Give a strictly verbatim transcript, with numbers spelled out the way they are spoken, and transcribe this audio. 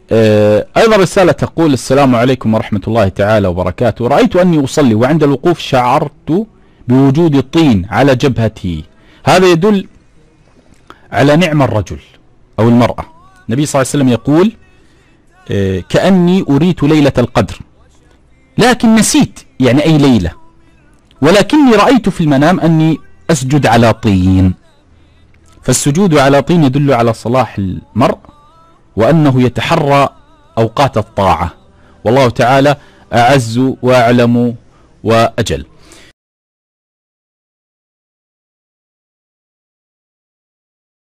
آه أيضا رسالة تقول: السلام عليكم ورحمة الله تعالى وبركاته. رأيت أني أصلي وعند الوقوف شعرت بوجود طين على جبهتي، هذا يدل على نعم الرجل أو المرأة. النبي صلى الله عليه وسلم يقول: آه كأني أريت ليلة القدر لكن نسيت، يعني أي ليلة، ولكني رأيت في المنام أني أسجد على طين. فالسجود على طين يدل على صلاح المرء وأنه يتحرى أوقات الطاعة، والله تعالى أعز وأعلم وأجل.